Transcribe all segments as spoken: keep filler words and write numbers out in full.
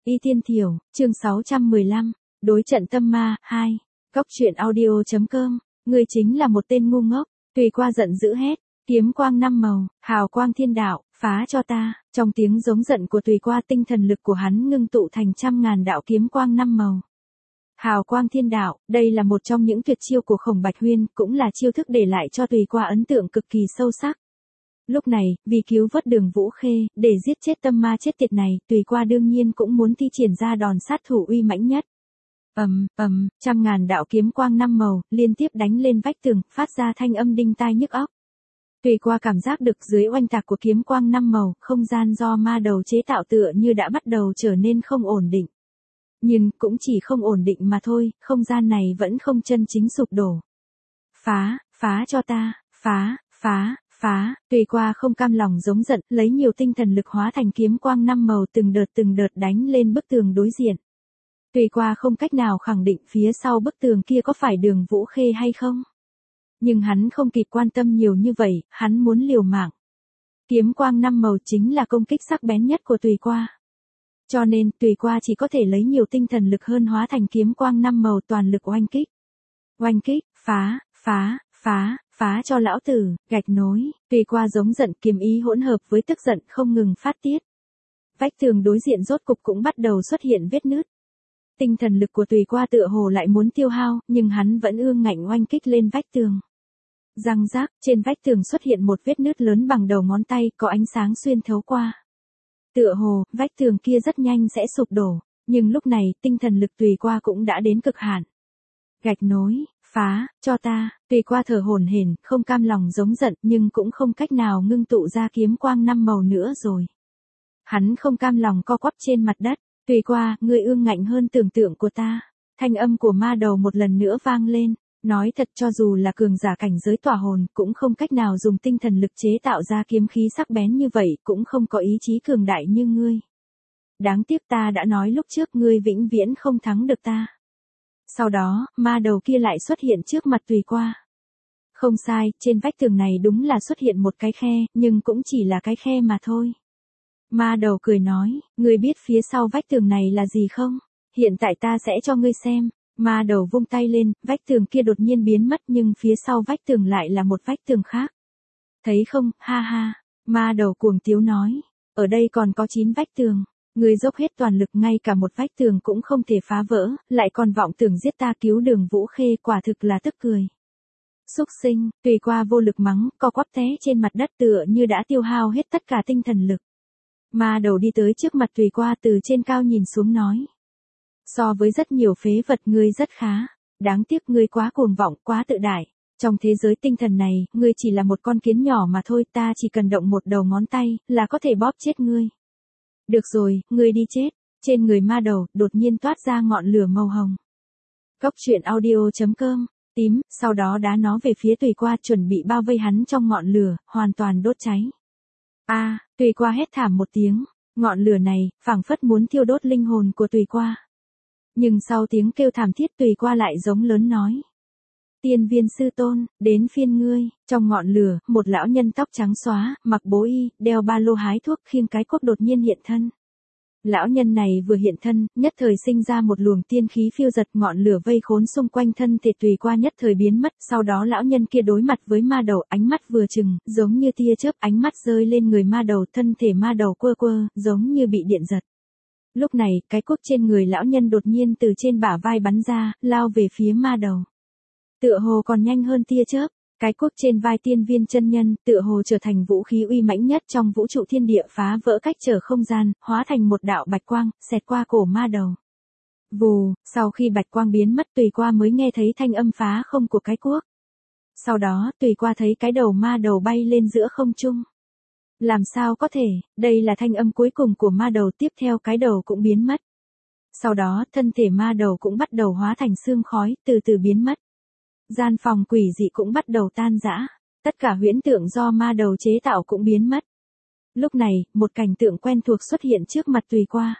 Y Tiên Thiểu, chương sáu trăm mười lăm, đối trận tâm ma, hai. Cóc truyện audio chấm com, ngươi chính là một tên ngu ngốc. Tùy Qua giận dữ hét, kiếm quang năm màu, hào quang thiên đạo, phá cho ta. Trong tiếng giống giận của Tùy Qua, tinh thần lực của hắn ngưng tụ thành trăm ngàn đạo kiếm quang năm màu. Hào quang thiên đạo, đây là một trong những tuyệt chiêu của Khổng Bạch Huyên, cũng là chiêu thức để lại cho Tùy Qua ấn tượng cực kỳ sâu sắc. Lúc này, vì cứu vớt Đường Vũ Khê, để giết chết tâm ma chết tiệt này, Tùy Qua đương nhiên cũng muốn thi triển ra đòn sát thủ uy mãnh nhất. Ầm, ầm, trăm ngàn đạo kiếm quang năm màu, liên tiếp đánh lên vách tường, phát ra thanh âm đinh tai nhức óc. Tùy Qua cảm giác được dưới oanh tạc của kiếm quang năm màu, không gian do ma đầu chế tạo tựa như đã bắt đầu trở nên không ổn định. Nhưng, cũng chỉ không ổn định mà thôi, không gian này vẫn không chân chính sụp đổ. Phá, phá cho ta, phá, phá, phá. Tùy Qua không cam lòng giống giận, lấy nhiều tinh thần lực hóa thành kiếm quang năm màu từng đợt từng đợt đánh lên bức tường đối diện. Tùy Qua không cách nào khẳng định phía sau bức tường kia có phải Đường Vũ Khê hay không. Nhưng hắn không kịp quan tâm nhiều như vậy, hắn muốn liều mạng. Kiếm quang năm màu chính là công kích sắc bén nhất của Tùy Qua. Cho nên, Tùy Qua chỉ có thể lấy nhiều tinh thần lực hơn hóa thành kiếm quang năm màu toàn lực oanh kích. Oanh kích, phá, phá, phá, phá cho lão tử, gạch nối. Tùy Qua giống giận, kiếm ý hỗn hợp với tức giận không ngừng phát tiết. Vách tường đối diện rốt cục cũng bắt đầu xuất hiện vết nứt. Tinh thần lực của Tùy Qua tựa hồ lại muốn tiêu hao, nhưng hắn vẫn ương ngạnh oanh kích lên vách tường. Răng rác, trên vách tường xuất hiện một vết nứt lớn bằng đầu ngón tay, có ánh sáng xuyên thấu qua. Tựa hồ, vách tường kia rất nhanh sẽ sụp đổ, nhưng lúc này, tinh thần lực Tùy Qua cũng đã đến cực hạn. Gạch nối, phá, cho ta. Tùy Qua thở hổn hển, không cam lòng giống giận, nhưng cũng không cách nào ngưng tụ ra kiếm quang năm màu nữa rồi. Hắn không cam lòng co quắp trên mặt đất. Tùy Qua, ngươi ương ngạnh hơn tưởng tượng của ta. Thanh âm của ma đầu một lần nữa vang lên. Nói thật, cho dù là cường giả cảnh giới tỏa hồn, cũng không cách nào dùng tinh thần lực chế tạo ra kiếm khí sắc bén như vậy, cũng không có ý chí cường đại như ngươi. Đáng tiếc ta đã nói lúc trước, ngươi vĩnh viễn không thắng được ta. Sau đó, ma đầu kia lại xuất hiện trước mặt Tùy Qua. Không sai, trên vách tường này đúng là xuất hiện một cái khe, nhưng cũng chỉ là cái khe mà thôi. Ma đầu cười nói, ngươi biết phía sau vách tường này là gì không? Hiện tại ta sẽ cho ngươi xem. Ma đầu vung tay lên, vách tường kia đột nhiên biến mất, nhưng phía sau vách tường lại là một vách tường khác. Thấy không, ha ha. Ma đầu cuồng tiếu nói, ở đây còn có chín vách tường. Ngươi dốc hết toàn lực, ngay cả một vách tường cũng không thể phá vỡ, lại còn vọng tưởng giết ta cứu Đường Vũ Khê, quả thực là tức cười. Xúc sinh. Tùy Qua vô lực mắng, co quắp té trên mặt đất tựa như đã tiêu hao hết tất cả tinh thần lực. Ma đầu đi tới trước mặt Tùy Qua, từ trên cao nhìn xuống nói. So với rất nhiều phế vật, ngươi rất khá. Đáng tiếc ngươi quá cuồng vọng, quá tự đại. Trong thế giới tinh thần này, ngươi chỉ là một con kiến nhỏ mà thôi, ta chỉ cần động một đầu ngón tay, là có thể bóp chết ngươi. Được rồi, ngươi đi chết. Trên người ma đầu, đột nhiên toát ra ngọn lửa màu hồng. Cóc truyện audio chấm com, tím, sau đó đá nó về phía Tùy Qua, chuẩn bị bao vây hắn trong ngọn lửa, hoàn toàn đốt cháy. A, à, Tùy Qua hét thảm một tiếng, ngọn lửa này, phảng phất muốn thiêu đốt linh hồn của Tùy Qua. Nhưng sau tiếng kêu thảm thiết, Tùy Qua lại giống lớn nói. Tiên Viên sư tôn, đến phiên ngươi. Trong ngọn lửa, một lão nhân tóc trắng xóa, mặc bố y, đeo ba lô hái thuốc, khiêng cái cuốc đột nhiên hiện thân. Lão nhân này vừa hiện thân, nhất thời sinh ra một luồng tiên khí phiêu giật, ngọn lửa vây khốn xung quanh thân thể Tùy Qua nhất thời biến mất. Sau đó lão nhân kia đối mặt với ma đầu, ánh mắt vừa chừng, giống như tia chớp, ánh mắt rơi lên người ma đầu, thân thể ma đầu quơ quơ, giống như bị điện giật. Lúc này, cái cuốc trên người lão nhân đột nhiên từ trên bả vai bắn ra, lao về phía ma đầu. Tựa hồ còn nhanh hơn tia chớp, cái cuốc trên vai Tiên Viên chân nhân, tựa hồ trở thành vũ khí uy mãnh nhất trong vũ trụ thiên địa, phá vỡ cách trở không gian, hóa thành một đạo bạch quang, xẹt qua cổ ma đầu. Vù, sau khi bạch quang biến mất, Tùy Qua mới nghe thấy thanh âm phá không của cái cuốc. Sau đó, Tùy Qua thấy cái đầu ma đầu bay lên giữa không trung. Làm sao có thể, đây là thanh âm cuối cùng của ma đầu, tiếp theo cái đầu cũng biến mất. Sau đó, thân thể ma đầu cũng bắt đầu hóa thành sương khói, từ từ biến mất. Gian phòng quỷ dị cũng bắt đầu tan rã. Tất cả huyễn tượng do ma đầu chế tạo cũng biến mất. Lúc này, một cảnh tượng quen thuộc xuất hiện trước mặt Tùy Qua.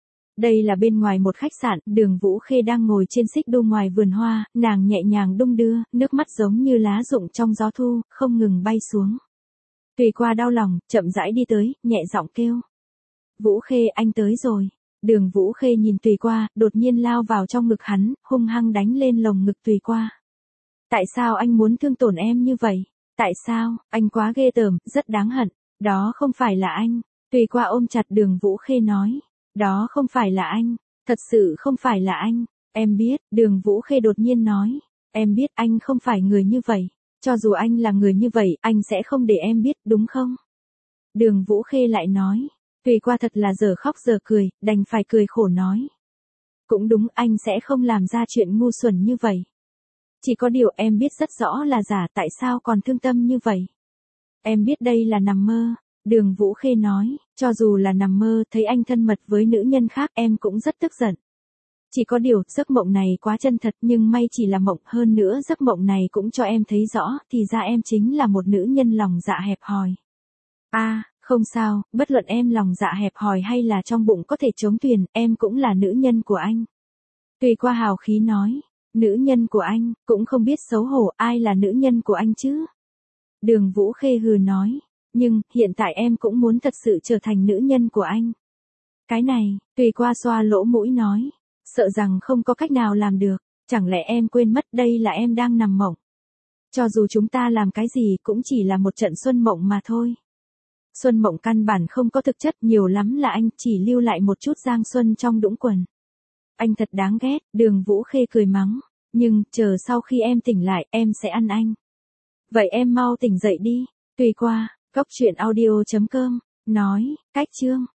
Đây là bên ngoài một khách sạn, Đường Vũ Khê đang ngồi trên xích đu ngoài vườn hoa, nàng nhẹ nhàng đung đưa, nước mắt giống như lá rụng trong gió thu, không ngừng bay xuống. Tùy Qua đau lòng, chậm rãi đi tới, nhẹ giọng kêu. Vũ Khê, anh tới rồi. Đường Vũ Khê nhìn Tùy Qua, đột nhiên lao vào trong ngực hắn, hung hăng đánh lên lồng ngực Tùy Qua. Tại sao anh muốn thương tổn em như vậy? Tại sao, anh quá ghê tởm, rất đáng hận. Đó không phải là anh. Tùy Qua ôm chặt Đường Vũ Khê nói. Đó không phải là anh. Thật sự không phải là anh. Em biết, Đường Vũ Khê đột nhiên nói. Em biết anh không phải người như vậy. Cho dù anh là người như vậy, anh sẽ không để em biết, đúng không? Đường Vũ Khê lại nói. Tùy Qua thật là giờ khóc giờ cười, đành phải cười khổ nói. Cũng đúng, anh sẽ không làm ra chuyện ngu xuẩn như vậy. Chỉ có điều em biết rất rõ là giả, tại sao còn thương tâm như vậy? Em biết đây là nằm mơ. Đường Vũ Khê nói, cho dù là nằm mơ, thấy anh thân mật với nữ nhân khác em cũng rất tức giận. Chỉ có điều, giấc mộng này quá chân thật nhưng may chỉ là mộng, hơn nữa giấc mộng này cũng cho em thấy rõ, thì ra em chính là một nữ nhân lòng dạ hẹp hòi. À, không sao, bất luận em lòng dạ hẹp hòi hay là trong bụng có thể chống tuyền, em cũng là nữ nhân của anh. Tùy Qua hào khí nói, nữ nhân của anh, cũng không biết xấu hổ, ai là nữ nhân của anh chứ? Đường Vũ Khê hừ nói, nhưng, hiện tại em cũng muốn thật sự trở thành nữ nhân của anh. Cái này, Tùy Qua xoa lỗ mũi nói, sợ rằng không có cách nào làm được, chẳng lẽ em quên mất đây là em đang nằm mộng. Cho dù chúng ta làm cái gì cũng chỉ là một trận xuân mộng mà thôi. Xuân mộng căn bản không có thực chất, nhiều lắm là anh chỉ lưu lại một chút giang xuân trong đũng quần. Anh thật đáng ghét, Đường Vũ Khê cười mắng, nhưng, chờ sau khi em tỉnh lại, em sẽ ăn anh. Vậy em mau tỉnh dậy đi. Tùy Qua, Cốc truyện audio chấm com, nói, cách chương.